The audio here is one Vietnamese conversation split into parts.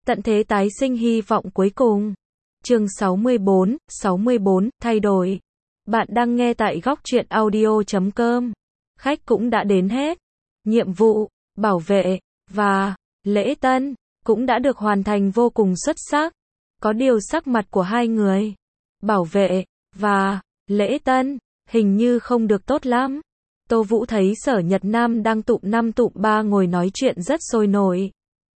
Tận thế tái sinh hy vọng cuối cùng. Chương 64, thay đổi. Bạn đang nghe tại góc truyện audio.com. Khách cũng đã đến hết. Nhiệm vụ, bảo vệ, và lễ tân, cũng đã được hoàn thành vô cùng xuất sắc. Có điều sắc mặt của hai người, bảo vệ, và lễ tân, hình như không được tốt lắm. Tô Vũ thấy Sở Nhật Nam đang tụm năm tụm ba ngồi nói chuyện rất sôi nổi.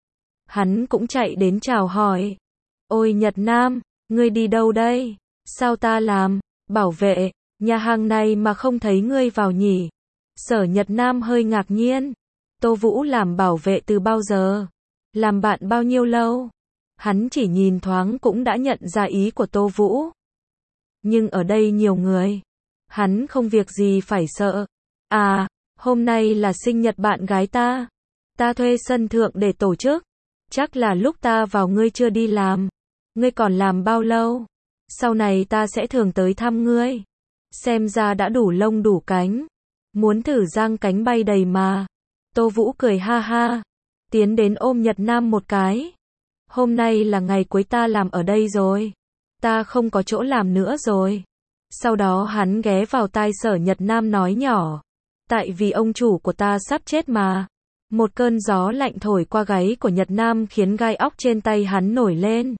Hắn cũng chạy đến chào hỏi. Ôi Nhật Nam, ngươi đi đâu đây? Sao ta làm bảo vệ nhà hàng này mà không thấy ngươi vào nhỉ? Sở Nhật Nam hơi ngạc nhiên. Tô Vũ làm bảo vệ từ bao giờ? Làm bạn bao nhiêu lâu? Hắn chỉ nhìn thoáng cũng đã nhận ra ý của Tô Vũ. Nhưng ở đây nhiều người. Hắn không việc gì phải sợ. À, hôm nay là sinh nhật bạn gái ta. Ta thuê sân thượng để tổ chức. Chắc là lúc ta vào ngươi chưa đi làm. Ngươi còn làm bao lâu? Sau này ta sẽ thường tới thăm ngươi. Xem ra đã đủ lông đủ cánh. Muốn thử giang cánh bay đầy mà. Tô Vũ cười ha ha. Tiến đến ôm Nhật Nam một cái. Hôm nay là ngày cuối ta làm ở đây rồi. Ta không có chỗ làm nữa rồi. Sau đó hắn ghé vào tai Sở Nhật Nam nói nhỏ. Tại vì ông chủ của ta sắp chết mà. Một cơn gió lạnh thổi qua gáy của Nhật Nam khiến gai óc trên tay hắn nổi lên.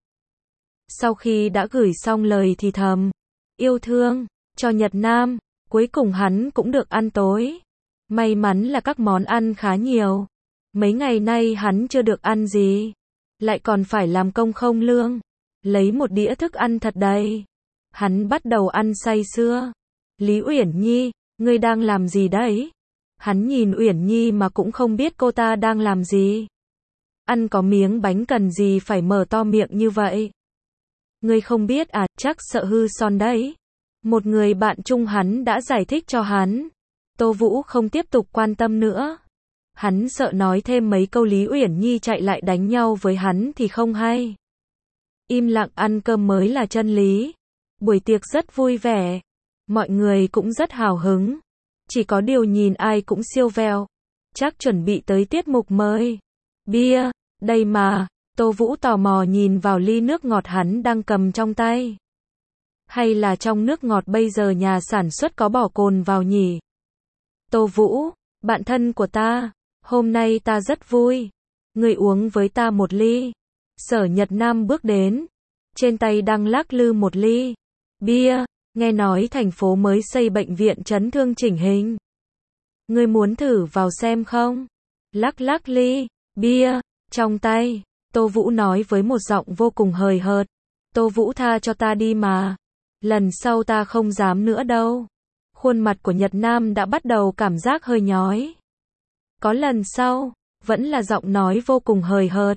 Sau khi đã gửi xong lời thì thầm yêu thương cho Nhật Nam, cuối cùng hắn cũng được ăn tối. May mắn là các món ăn khá nhiều. Mấy ngày nay hắn chưa được ăn gì, lại còn phải làm công không lương. Lấy một đĩa thức ăn thật đầy. Hắn bắt đầu ăn say sưa. Lý Uyển Nhi, ngươi đang làm gì đấy? Hắn nhìn Uyển Nhi mà cũng không biết cô ta đang làm gì. Ăn có miếng bánh cần gì phải mở to miệng như vậy? Ngươi không biết à, chắc sợ hư son đấy. Một người bạn chung hắn đã giải thích cho hắn. Tô Vũ không tiếp tục quan tâm nữa. Hắn sợ nói thêm mấy câu Lý Uyển Nhi chạy lại đánh nhau với hắn thì không hay. Im lặng ăn cơm mới là chân lý. Buổi tiệc rất vui vẻ. Mọi người cũng rất hào hứng. Chỉ có điều nhìn ai cũng siêu vẹo. Chắc chuẩn bị tới tiết mục mới. Bia, đây mà. Tô Vũ tò mò nhìn vào ly nước ngọt hắn đang cầm trong tay. Hay là trong nước ngọt bây giờ nhà sản xuất có bỏ cồn vào nhỉ? Tô Vũ, bạn thân của ta, hôm nay ta rất vui. Ngươi uống với ta một ly. Sở Nhật Nam bước đến. Trên tay đang lắc lư một ly bia. Nghe nói thành phố mới xây bệnh viện chấn thương chỉnh hình. Ngươi muốn thử vào xem không? Lắc lắc ly bia trong tay. Tô Vũ nói với một giọng vô cùng hời hợt. Tô Vũ tha cho ta đi mà. Lần sau ta không dám nữa đâu. Khuôn mặt của Nhật Nam đã bắt đầu cảm giác hơi nhói. Có lần sau, vẫn là giọng nói vô cùng hời hợt.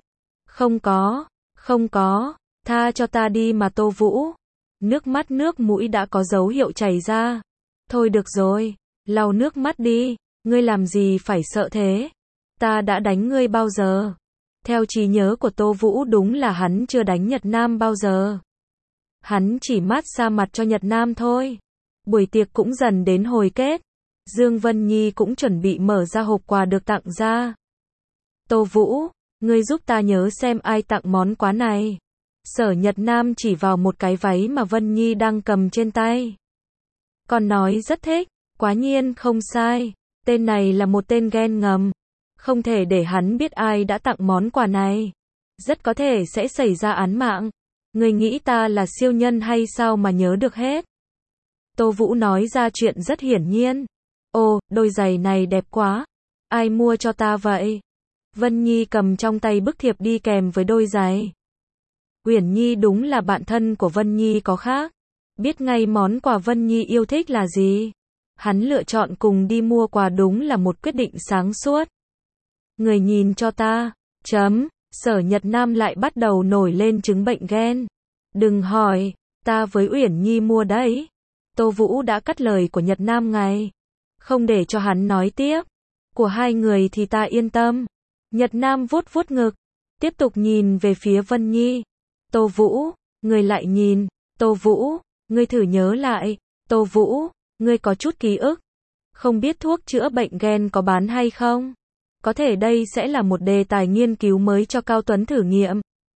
Không có, tha cho ta đi mà Tô Vũ. Nước mắt nước mũi đã có dấu hiệu chảy ra. Thôi được rồi, lau nước mắt đi, ngươi làm gì phải sợ thế? Ta đã đánh ngươi bao giờ? Theo trí nhớ của Tô Vũ đúng là hắn chưa đánh Nhật Nam bao giờ. Hắn chỉ mát xa mặt cho Nhật Nam thôi. Buổi tiệc cũng dần đến hồi kết. Dương Vân Nhi cũng chuẩn bị mở ra hộp quà được tặng ra. Tô Vũ, ngươi giúp ta nhớ xem ai tặng món quà này. Sở Nhật Nam chỉ vào một cái váy mà Vân Nhi đang cầm trên tay. Còn nói rất thích, quá nhiên không sai. Tên này là một tên ghen ngầm. Không thể để hắn biết ai đã tặng món quà này. Rất có thể sẽ xảy ra án mạng. Ngươi nghĩ ta là siêu nhân hay sao mà nhớ được hết? Tô Vũ nói ra chuyện rất hiển nhiên. Ồ, đôi giày này đẹp quá. Ai mua cho ta vậy? Vân Nhi cầm trong tay bức thiệp đi kèm với đôi giày. Uyển Nhi đúng là bạn thân của Vân Nhi có khác. Biết ngay món quà Vân Nhi yêu thích là gì. Hắn lựa chọn cùng đi mua quà đúng là một quyết định sáng suốt. Người nhìn cho ta. Sở Nhật Nam lại bắt đầu nổi lên chứng bệnh ghen. Đừng hỏi, ta với Uyển Nhi mua đấy. Tô Vũ đã cắt lời của Nhật Nam ngay. Không để cho hắn nói tiếp. Của hai người thì ta yên tâm. Nhật Nam vuốt vuốt ngực. Tiếp tục nhìn về phía Vân Nhi. Tô Vũ, ngươi lại nhìn. Tô Vũ, ngươi thử nhớ lại. Tô Vũ, ngươi có chút ký ức. Không biết thuốc chữa bệnh ghen có bán hay không? Có thể đây sẽ là một đề tài nghiên cứu mới cho Cao Tuấn thử nghiệm.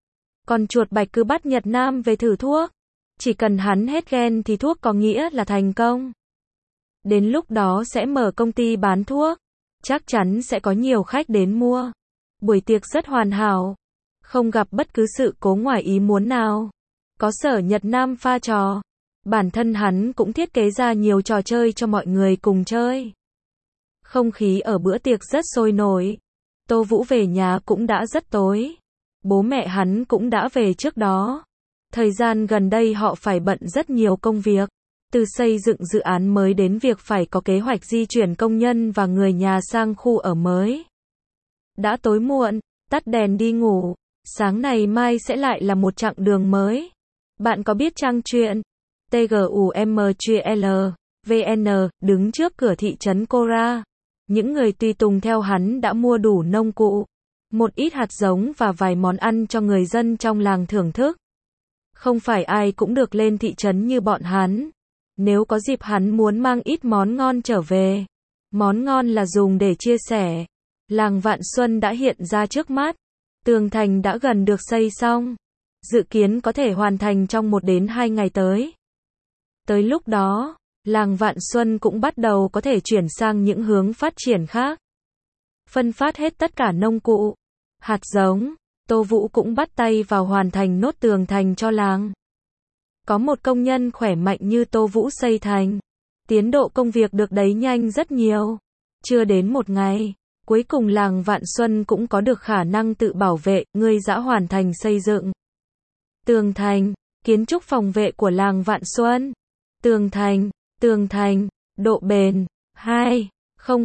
Còn chuột bạch cứ bắt Nhật Nam về thử thuốc. Chỉ cần hắn hết ghen thì thuốc có nghĩa là thành công. Đến lúc đó sẽ mở công ty bán thuốc. Chắc chắn sẽ có nhiều khách đến mua. Buổi tiệc rất hoàn hảo. Không gặp bất cứ sự cố ngoài ý muốn nào. Có Sở Nhật Nam pha trò. Bản thân hắn cũng thiết kế ra nhiều trò chơi cho mọi người cùng chơi. Không khí ở bữa tiệc rất sôi nổi. Tô Vũ về nhà cũng đã rất tối. Bố mẹ hắn cũng đã về trước đó. Thời gian gần đây họ phải bận rất nhiều công việc. Từ xây dựng dự án mới đến việc phải có kế hoạch di chuyển công nhân và người nhà sang khu ở mới. Đã tối muộn, tắt đèn đi ngủ. Sáng này mai sẽ lại là một chặng đường mới. Bạn có biết trang truyện TGUMCL VN đứng trước cửa thị trấn Cora. Những người tùy tùng theo hắn đã mua đủ nông cụ, một ít hạt giống và vài món ăn cho người dân trong làng thưởng thức. Không phải ai cũng được lên thị trấn như bọn hắn. Nếu có dịp hắn muốn mang ít món ngon trở về. Món ngon là dùng để chia sẻ. Làng Vạn Xuân đã hiện ra trước mắt. Tường thành đã gần được xây xong. Dự kiến có thể hoàn thành trong 1 đến 2 ngày tới. Tới lúc đó, làng Vạn Xuân cũng bắt đầu có thể chuyển sang những hướng phát triển khác. Phân phát hết tất cả nông cụ, hạt giống, Tô Vũ cũng bắt tay vào hoàn thành nốt tường thành cho làng. Có một công nhân khỏe mạnh như Tô Vũ xây thành. Tiến độ công việc được đẩy nhanh rất nhiều. Chưa đến 1 ngày, cuối cùng làng Vạn Xuân cũng có được khả năng tự bảo vệ, người đã hoàn thành xây dựng. Tường thành, kiến trúc phòng vệ của làng Vạn Xuân. Tường thành, độ bền, 2, 000,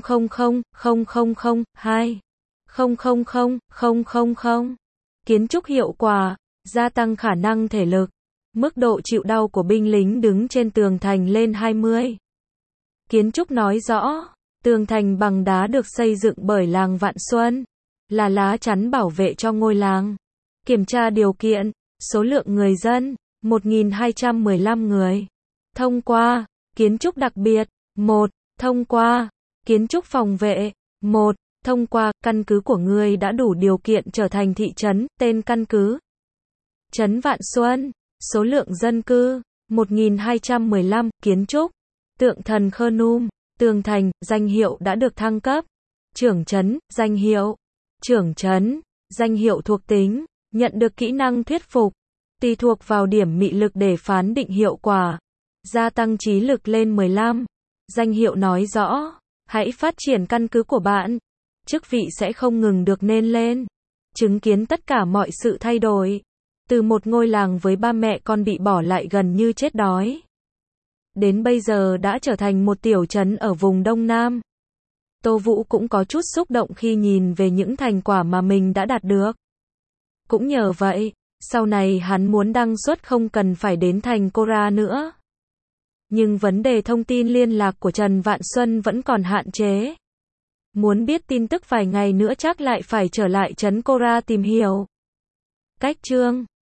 2, 000. Kiến trúc hiệu quả, gia tăng khả năng thể lực. Mức độ chịu đau của binh lính đứng trên tường thành lên 20. Kiến trúc nói rõ, tường thành bằng đá được xây dựng bởi làng Vạn Xuân, là lá chắn bảo vệ cho ngôi làng. Kiểm tra điều kiện, số lượng người dân, 1.215 người. Thông qua, kiến trúc đặc biệt, 1, thông qua, kiến trúc phòng vệ, 1, thông qua, căn cứ của ngươi đã đủ điều kiện trở thành thị trấn, tên căn cứ. Trấn Vạn Xuân, số lượng dân cư, 1.215, kiến trúc, tượng thần Khơ Num, tường thành, danh hiệu đã được thăng cấp. Trưởng trấn, danh hiệu, trưởng trấn, danh hiệu thuộc tính, nhận được kỹ năng thuyết phục, tùy thuộc vào điểm mị lực để phán định hiệu quả. Gia tăng trí lực lên 15. Danh hiệu nói rõ, hãy phát triển căn cứ của bạn. Chức vị sẽ không ngừng được nên lên. Chứng kiến tất cả mọi sự thay đổi. Từ một ngôi làng với ba mẹ con bị bỏ lại gần như chết đói. Đến bây giờ đã trở thành một tiểu trấn ở vùng Đông Nam. Tô Vũ cũng có chút xúc động khi nhìn về những thành quả mà mình đã đạt được. Cũng nhờ vậy, sau này hắn muốn đăng xuất không cần phải đến thành Cora nữa. Nhưng vấn đề thông tin liên lạc của Trần Vạn Xuân vẫn còn hạn chế. Muốn biết tin tức vài ngày nữa chắc lại phải trở lại trấn Cora tìm hiểu. Cách chương